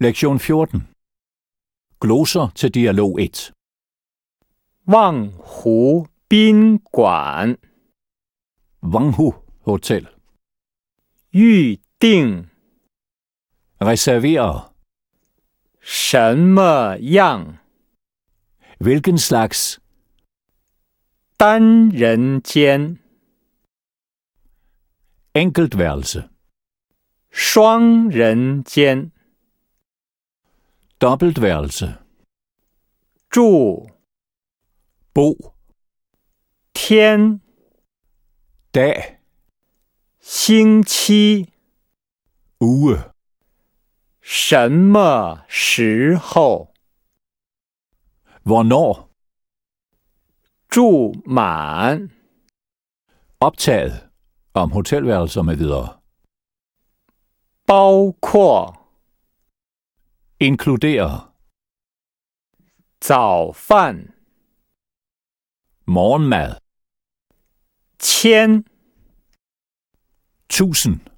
Lektion 14. Gloser til dialog 1. 望湖宾馆 Wanghu Hotel. 预定 Reservere. 什么样 Hvilken slags? 单人间 Enkeltværelse. 双人间 Dobbeltværelse. 住 Bo. 天 Dag. 星期 Uge. 什么时候 Hvornår? 住满 Optaget. Om hotelværelser med videre. 包括 Inkludere. 早饭 Morgenmad. 千 1000.